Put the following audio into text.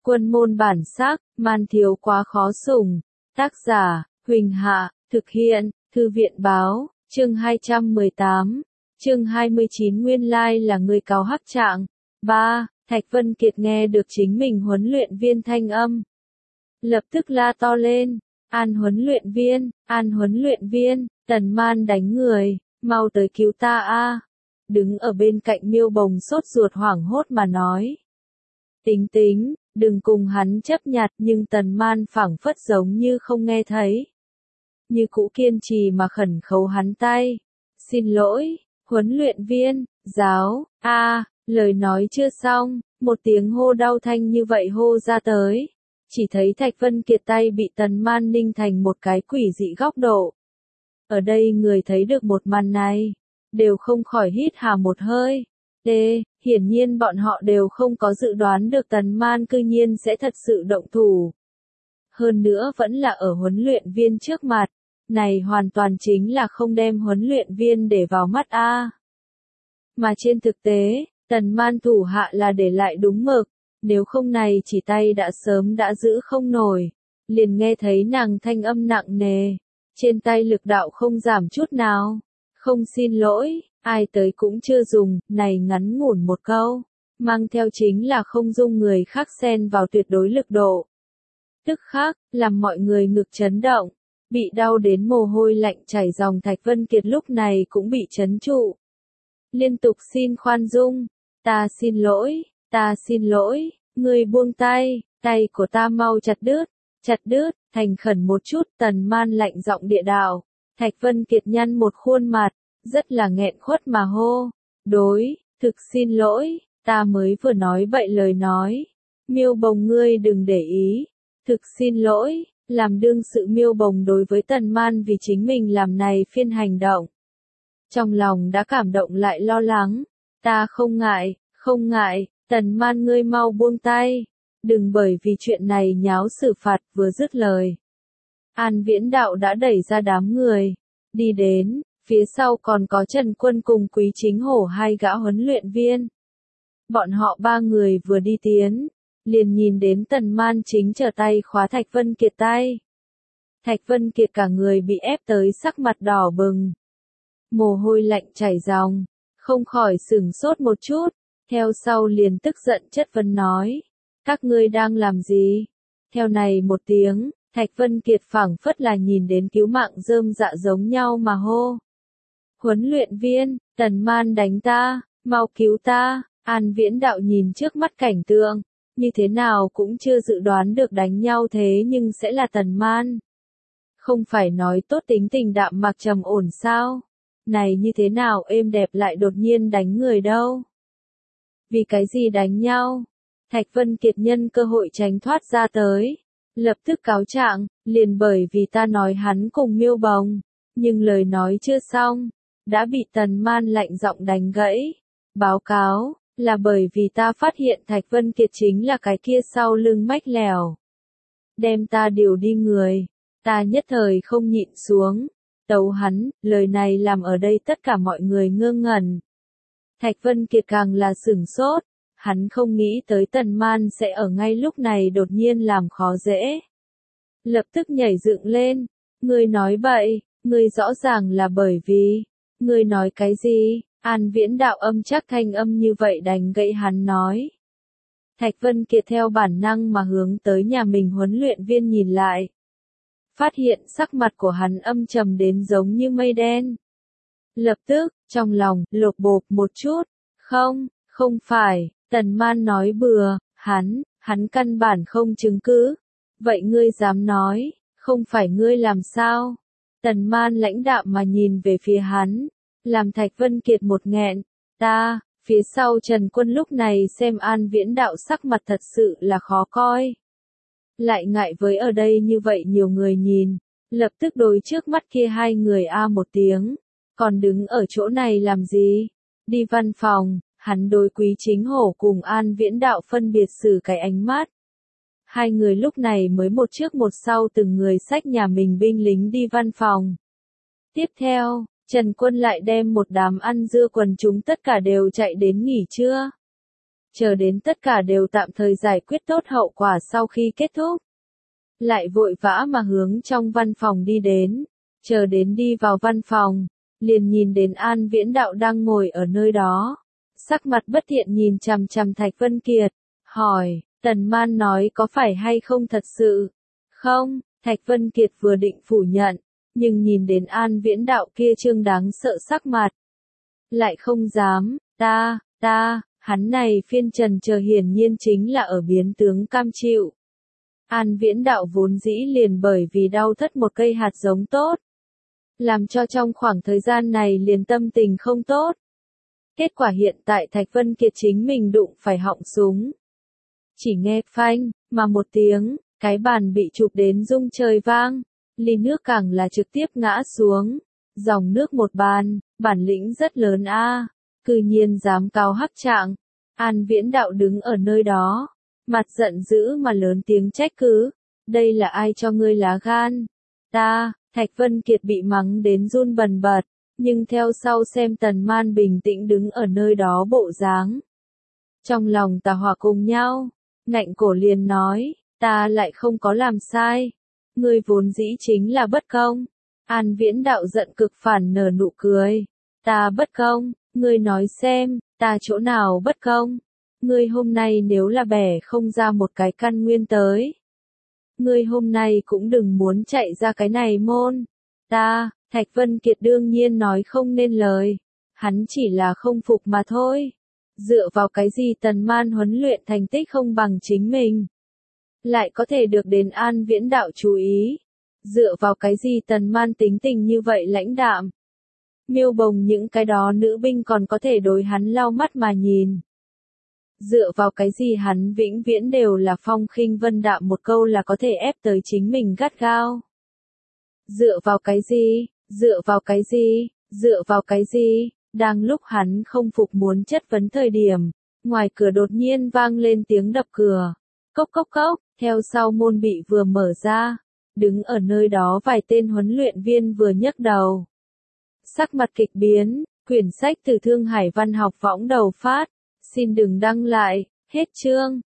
Quân môn bản sắc, man thiếu quá khó sủng. Tác giả, Huỳnh Hạ, thực hiện, Thư viện báo, chương 218, chương 29 nguyên lai là người cáo hắc trạng. 3. Thạch Vân Kiệt nghe được chính mình huấn luyện viên thanh âm. Lập tức la to lên, An huấn luyện viên, Tần Man đánh người, mau tới cứu ta a. Đứng ở bên cạnh Miêu Bồng sốt ruột hoảng hốt mà nói. Tính, đừng cùng hắn chấp nhặt, nhưng Tần Man phảng phất giống như không nghe thấy. Như cũ kiên trì mà khẩn khấu hắn tay. Xin lỗi, huấn luyện viên, giáo, lời nói chưa xong, một tiếng hô đau thanh như vậy hô ra tới. Chỉ thấy Thạch Vân Kiệt tay bị Tần Man ninh thành một cái quỷ dị góc độ. Ở đây người thấy được một màn này, đều không khỏi hít hà một hơi. Hiển nhiên bọn họ đều không có dự đoán được Tần Man cư nhiên sẽ thật sự động thủ. Hơn nữa vẫn là ở huấn luyện viên trước mặt, này hoàn toàn chính là không đem huấn luyện viên để vào mắt a. Mà trên thực tế, Tần Man thủ hạ là để lại đúng mực, nếu không này chỉ tay đã sớm đã giữ không nổi. Liền nghe thấy nàng thanh âm nặng nề, trên tay lực đạo không giảm chút nào. Không xin lỗi, ai tới cũng chưa dùng, này ngắn ngủn một câu, mang theo chính là không dung người khác xen vào tuyệt đối lực độ. Tức khắc, làm mọi người ngực chấn động, bị đau đến mồ hôi lạnh chảy ròng. Thạch Vân Kiệt lúc này cũng bị chấn trụ. Liên tục xin khoan dung, ta xin lỗi, người buông tay, tay của ta mau chặt đứt, thành khẩn một chút. Tần Man lạnh giọng địa đạo. Thạch Vân Kiệt nhăn một khuôn mặt, rất là nghẹn khuất mà hô. Thực xin lỗi, ta mới vừa nói bậy lời nói. Miêu Bồng ngươi đừng để ý. Thực xin lỗi, làm đương sự Miêu Bồng đối với Tần Man vì chính mình làm này phiên hành động. Trong lòng đã cảm động lại lo lắng. Ta không ngại, Tần Man ngươi mau buông tay. Đừng bởi vì chuyện này nháo xử phạt. Vừa dứt lời, An Viễn Đạo đã đẩy ra đám người, đi đến, phía sau còn có Trần Quân cùng Quý Chính Hổ hai gã huấn luyện viên. Bọn họ ba người vừa đi tiến, liền nhìn đến Tần Man chính trở tay khóa Thạch Vân Kiệt tay. Thạch Vân Kiệt cả người bị ép tới sắc mặt đỏ bừng, mồ hôi lạnh chảy ròng, không khỏi sửng sốt một chút, theo sau liền tức giận chất vấn nói, các ngươi đang làm gì? Theo này một tiếng, Thạch Vân Kiệt phảng phất là nhìn đến cứu mạng rơm dạ giống nhau mà hô. Huấn luyện viên, Tần Man đánh ta, mau cứu ta. An Viễn Đạo nhìn trước mắt cảnh tượng, như thế nào cũng chưa dự đoán được đánh nhau thế nhưng sẽ là Tần Man. Không phải nói tốt tính tình đạm mạc trầm ổn sao? Này như thế nào êm đẹp lại đột nhiên đánh người đâu? Vì cái gì đánh nhau? Thạch Vân Kiệt nhân cơ hội tránh thoát ra tới, lập tức cáo trạng, liền bởi vì ta nói hắn cùng Miêu Bồng, nhưng lời nói chưa xong, đã bị Tần Man lạnh giọng đánh gãy. Báo cáo, là bởi vì ta phát hiện Thạch Vân Kiệt chính là cái kia sau lưng mách lèo. Đem ta điều đi người, ta nhất thời không nhịn xuống, tấu hắn. Lời này làm ở đây tất cả mọi người ngơ ngẩn. Thạch Vân Kiệt càng là sửng sốt, hắn không nghĩ tới Tần Man sẽ ở ngay lúc này đột nhiên làm khó dễ. Lập tức nhảy dựng lên, ngươi nói bậy, ngươi rõ ràng là bởi vì, ngươi nói cái gì? An Viễn Đạo âm chắc thanh âm như vậy đánh gãy hắn nói. Thạch Vân Kiệt theo bản năng mà hướng tới nhà mình huấn luyện viên nhìn lại. Phát hiện sắc mặt của hắn âm trầm đến giống như mây đen. Lập tức, trong lòng, lột bột một chút. Không phải, Tần Man nói bừa, hắn căn bản không chứng cứ. Vậy ngươi dám nói, không phải ngươi làm sao? Tần Man lãnh đạm mà nhìn về phía hắn, làm Thạch Vân Kiệt một nghẹn. Phía sau Trần Quân lúc này xem An Viễn Đạo sắc mặt thật sự là khó coi. Lại ngại với ở đây như vậy nhiều người nhìn, lập tức đối trước mắt kia hai người một tiếng. Còn đứng ở chỗ này làm gì? Đi văn phòng. Hắn đối Quý Chính Hổ cùng An Viễn Đạo phân biệt xử cái ánh mắt. Hai người lúc này mới một trước một sau từng người xách nhà mình binh lính đi văn phòng. Tiếp theo, Trần Quân lại đem một đám ăn dưa quần chúng tất cả đều chạy đến nghỉ trưa. chờ đến tất cả đều tạm thời giải quyết tốt hậu quả sau khi kết thúc. Lại vội vã mà hướng trong văn phòng đi đến, chờ đến đi vào văn phòng, liền nhìn đến An Viễn Đạo đang ngồi ở nơi đó. Sắc mặt bất thiện nhìn chằm chằm Thạch Vân Kiệt, hỏi, Tần Man nói có phải hay không thật sự? Không, Thạch Vân Kiệt vừa định phủ nhận, nhưng nhìn đến An Viễn Đạo kia trương đáng sợ sắc mặt. Lại không dám, hắn này phiên trần chờ hiển nhiên chính là ở biến tướng cam chịu. An Viễn Đạo vốn dĩ liền bởi vì đau thất một cây hạt giống tốt, làm cho trong khoảng thời gian này liền tâm tình không tốt. Kết quả hiện tại Thạch Vân Kiệt chính mình đụng phải họng súng. Chỉ nghe phanh, mà một tiếng, cái bàn bị chụp đến rung trời vang, ly nước càng là trực tiếp ngã xuống. Dòng nước một bàn, bản lĩnh rất lớn a, cư nhiên dám cao hắc trạng. An Viễn Đạo đứng ở nơi đó, mặt giận dữ mà lớn tiếng trách cứ, đây là ai cho ngươi lá gan? Thạch Vân Kiệt bị mắng đến run bần bật, nhưng theo sau xem Tần Man bình tĩnh đứng ở nơi đó bộ dáng. Trong lòng tà hỏa cùng nhau, ngạnh cổ liền nói, ta lại không có làm sai, ngươi vốn dĩ chính là bất công. An Viễn Đạo giận cực phản nở nụ cười, ta bất công, ngươi nói xem, ta chỗ nào bất công? Ngươi hôm nay nếu là bẻ không ra một cái căn nguyên tới, ngươi hôm nay cũng đừng muốn chạy ra cái này môn. Thạch Vân Kiệt đương nhiên nói không nên lời, hắn chỉ là không phục mà thôi. Dựa vào cái gì Tần Man huấn luyện thành tích không bằng chính mình, lại có thể được đến An Viễn Đạo chú ý? Dựa vào cái gì Tần Man tính tình như vậy lãnh đạm? Miêu Bồng những cái đó nữ binh còn có thể đối hắn lau mắt mà nhìn. Dựa vào cái gì hắn vĩnh viễn đều là phong khinh vân đạm một câu là có thể ép tới chính mình gắt gao? Dựa vào cái gì? Dựa vào cái gì? Dựa vào cái gì? Đang lúc hắn không phục muốn chất vấn thời điểm, ngoài cửa đột nhiên vang lên tiếng đập cửa. Cốc cốc cốc, theo sau môn bị vừa mở ra. Đứng ở nơi đó vài tên huấn luyện viên vừa nhấc đầu. Sắc mặt kịch biến, quyển sách từ Thương Hải Văn học võng đầu phát. Xin đừng đăng lại, hết chương.